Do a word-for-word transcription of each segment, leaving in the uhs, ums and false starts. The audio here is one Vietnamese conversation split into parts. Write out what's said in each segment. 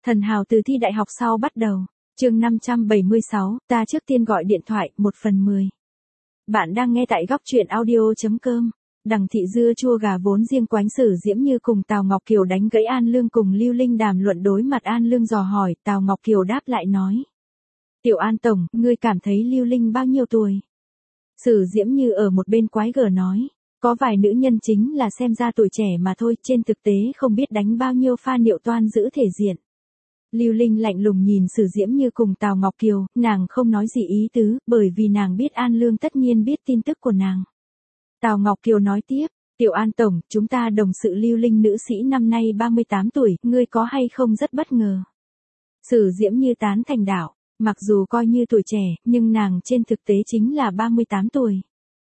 Thần hào từ thi đại học sau bắt đầu. Chương năm trăm bảy mươi sáu, ta trước tiên gọi điện thoại, một phần mười. Bạn đang nghe tại góc truyện audio chấm com. Đằng thị dưa chua gà vốn riêng quánh Sử Diễm Như cùng Tào Ngọc Kiều đánh gãy An Lương cùng Lưu Linh đàm luận. Đối mặt An Lương dò hỏi, Tào Ngọc Kiều đáp lại nói: Tiểu An tổng, ngươi cảm thấy Lưu Linh bao nhiêu tuổi? Sử Diễm Như ở một bên quái gở nói: có vài nữ nhân chính là xem ra tuổi trẻ mà thôi, trên thực tế không biết đánh bao nhiêu pha niệu toan giữ thể diện. Lưu Linh lạnh lùng nhìn Sử Diễm Như cùng Tào Ngọc Kiều, nàng không nói gì ý tứ, bởi vì nàng biết An Lương tất nhiên biết tin tức của nàng. Tào Ngọc Kiều nói tiếp: Tiểu An tổng, chúng ta đồng sự Lưu Linh nữ sĩ năm nay ba mươi tám tuổi, ngươi có hay không rất bất ngờ? Sử Diễm Như tán thành đạo: mặc dù coi như tuổi trẻ, nhưng nàng trên thực tế chính là ba mươi tám tuổi.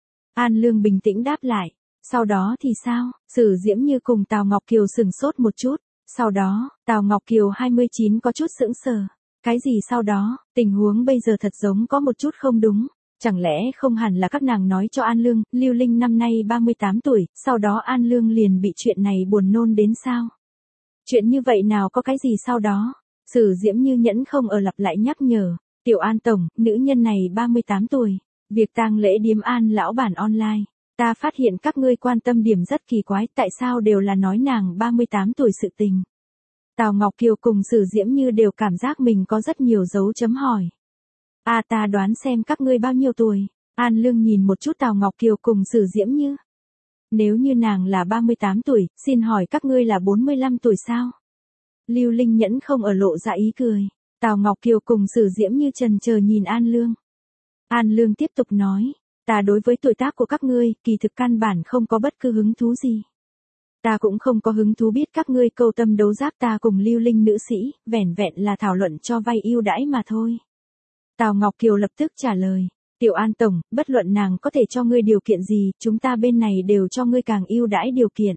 An Lương bình tĩnh đáp lại: sau đó thì sao? Sử Diễm Như cùng Tào Ngọc Kiều sừng sốt một chút. Sau đó, Tào Ngọc Kiều hai mươi chín có chút sững sờ. Cái gì sau đó? Tình huống bây giờ thật giống có một chút không đúng. Chẳng lẽ không hẳn là các nàng nói cho An Lương, Lưu Linh năm nay ba mươi tám tuổi, sau đó An Lương liền bị chuyện này buồn nôn đến sao? Chuyện như vậy nào có cái gì sau đó? Sử Diễm Như nhẫn không ở lặp lại nhắc nhở: Tiểu An tổng, nữ nhân này ba mươi tám tuổi, việc tang lễ điếm An lão bản online. Ta phát hiện các ngươi quan tâm điểm rất kỳ quái, tại sao đều là nói nàng ba mươi tám tuổi sự tình. Tào Ngọc Kiều cùng Sử Diễm Như đều cảm giác mình có rất nhiều dấu chấm hỏi. A à, ta đoán xem các ngươi bao nhiêu tuổi? An Lương nhìn một chút Tào Ngọc Kiều cùng Sử Diễm Như. Nếu như nàng là ba mươi tám tuổi, xin hỏi các ngươi là bốn mươi lăm tuổi sao? Lưu Linh nhẫn không ở lộ ra ý cười. Tào Ngọc Kiều cùng Sử Diễm Như trần chờ nhìn An Lương. An Lương tiếp tục nói: ta đối với tuổi tác của các ngươi, kỳ thực căn bản không có bất cứ hứng thú gì. Ta cũng không có hứng thú biết các ngươi câu tâm đấu giác ta cùng Lưu Linh nữ sĩ, vẻn vẹn là thảo luận cho vay ưu đãi mà thôi. Tào Ngọc Kiều lập tức trả lời: Tiểu An tổng, bất luận nàng có thể cho ngươi điều kiện gì, chúng ta bên này đều cho ngươi càng ưu đãi điều kiện.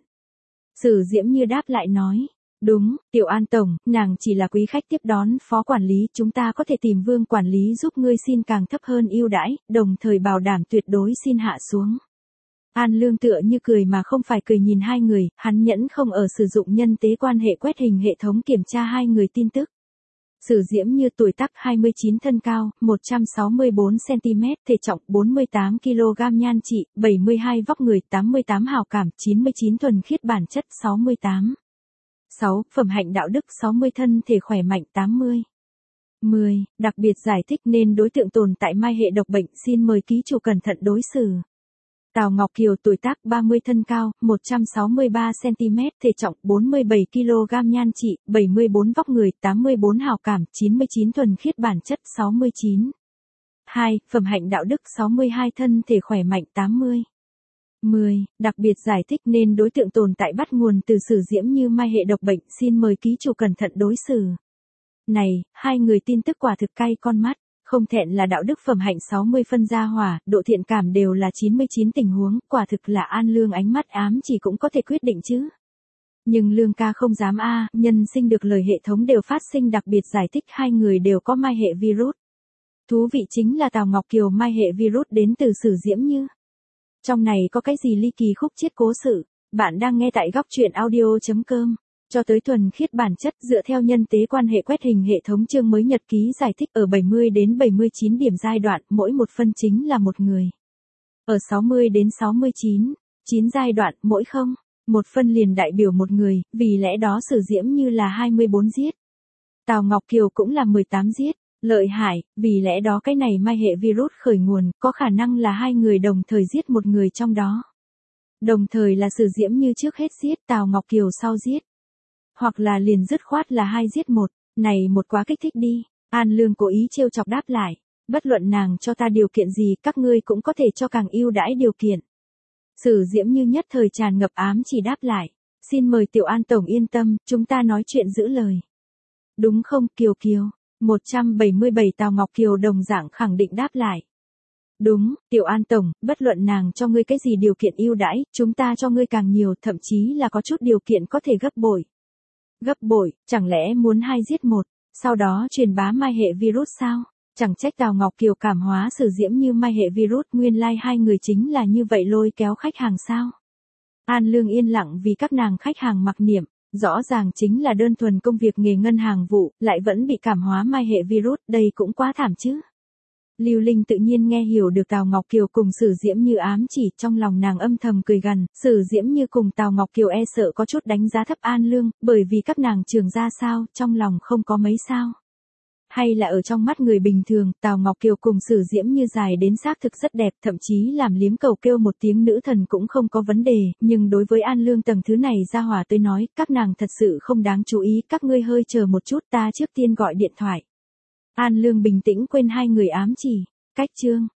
Sử Diễm Như đáp lại nói: đúng, Tiểu An tổng, nàng chỉ là quý khách tiếp đón phó quản lý, chúng ta có thể tìm Vương quản lý giúp ngươi xin càng thấp hơn ưu đãi, đồng thời bảo đảm tuyệt đối xin hạ xuống. An Lương tựa như cười mà không phải cười nhìn hai người, hắn nhẫn không ở sử dụng nhân tế quan hệ quét hình hệ thống kiểm tra hai người tin tức. Sử Diễm Như tuổi tác hai mươi chín, thân cao một trăm sáu mươi bốn xăng-ti-mét, thể trọng bốn mươi tám ki lô gam, nhan trị bảy mươi hai, vóc người tám mươi tám, hào cảm chín mươi chín, thuần khiết bản chất sáu mươi tám. sáu. Phẩm hạnh đạo đức sáu mươi, thân thể khỏe mạnh tám mươi. mười. Đặc biệt giải thích nên đối tượng tồn tại mai hệ độc bệnh, xin mời ký chủ cẩn thận đối xử. Tào Ngọc Kiều tuổi tác ba mươi, thân cao một trăm sáu mươi ba xăng-ti-mét, thể trọng bốn mươi bảy ki lô gam, nhan trị bảy mươi bốn, vóc người tám mươi bốn, hào cảm chín mươi chín, thuần khiết bản chất sáu mươi chín. hai. Phẩm hạnh đạo đức sáu mươi hai, thân thể khỏe mạnh tám mươi. mười. Đặc biệt giải thích nên đối tượng tồn tại bắt nguồn từ Sử Diễm Như mai hệ độc bệnh, xin mời ký chủ cẩn thận đối xử. Này, hai người tin tức quả thực cay con mắt, không thẹn là đạo đức phẩm hạnh sáu mươi, phân gia hỏa, độ thiện cảm đều là chín mươi chín, tình huống, quả thực là An Lương ánh mắt ám chỉ cũng có thể quyết định chứ. Nhưng Lương ca không dám a, nhân sinh được lời hệ thống đều phát sinh đặc biệt giải thích hai người đều có mai hệ virus. Thú vị chính là Tào Ngọc Kiều mai hệ virus đến từ Sử Diễm Như. Trong này có cái gì ly kỳ khúc chiết cố sự? Bạn đang nghe tại góc truyện audio chấm com. Cho tới thuần khiết bản chất dựa theo nhân tế quan hệ quét hình hệ thống chương mới nhật ký giải thích ở bảy mươi đến bảy mươi chín điểm giai đoạn, mỗi một phân chính là một người. Ở sáu mươi đến sáu mươi chín, chín giai đoạn, mỗi không, một phân liền đại biểu một người, vì lẽ đó Sử Diễm Như là hai mươi bốn giết. Tào Ngọc Kiều cũng là mười tám giết. Lợi hại, vì lẽ đó cái này mai hệ virus khởi nguồn, có khả năng là hai người đồng thời giết một người trong đó. Đồng thời là Sử Diễm Như trước hết giết, Tào Ngọc Kiều sau giết. Hoặc là liền dứt khoát là hai giết một, này một quá kích thích đi. An Lương cố ý trêu chọc đáp lại: bất luận nàng cho ta điều kiện gì, các ngươi cũng có thể cho càng ưu đãi điều kiện. Sử Diễm Như nhất thời tràn ngập ám chỉ đáp lại: xin mời Tiểu An tổng yên tâm, chúng ta nói chuyện giữ lời. Đúng không Kiều Kiều? một trăm bảy mươi bảy. Tào Ngọc Kiều đồng dạng khẳng định đáp lại: đúng, Tiểu An tổng, bất luận nàng cho ngươi cái gì điều kiện ưu đãi, chúng ta cho ngươi càng nhiều, thậm chí là có chút điều kiện có thể gấp bội. Gấp bội, chẳng lẽ muốn hai giết một, sau đó truyền bá mai hệ virus sao? Chẳng trách Tào Ngọc Kiều cảm hóa Sử Diễm Như mai hệ virus, nguyên lai like hai người chính là như vậy lôi kéo khách hàng sao? An Lương yên lặng vì các nàng khách hàng mặc niệm, Rõ ràng chính là đơn thuần công việc nghề ngân hàng vụ, lại vẫn bị cảm hóa mai hệ virus, đây cũng quá thảm chứ. Lưu Linh tự nhiên nghe hiểu được Tào Ngọc Kiều cùng Sử Diễm Như ám chỉ, trong lòng nàng âm thầm cười gằn, Sử Diễm Như cùng Tào Ngọc Kiều e sợ có chút đánh giá thấp An Lương, bởi vì các nàng trường ra sao, trong lòng không có mấy sao. Hay là ở trong mắt người bình thường, Tào Ngọc Kiều cùng Sử Diễm Như dài đến xác thực rất đẹp, thậm chí làm liếm cầu kêu một tiếng nữ thần cũng không có vấn đề, nhưng đối với An Lương tầng thứ này ra hỏa tới nói, các nàng thật sự không đáng chú ý, các ngươi hơi chờ một chút, ta trước tiên gọi điện thoại. An Lương bình tĩnh quên hai người ám chỉ, cách chương.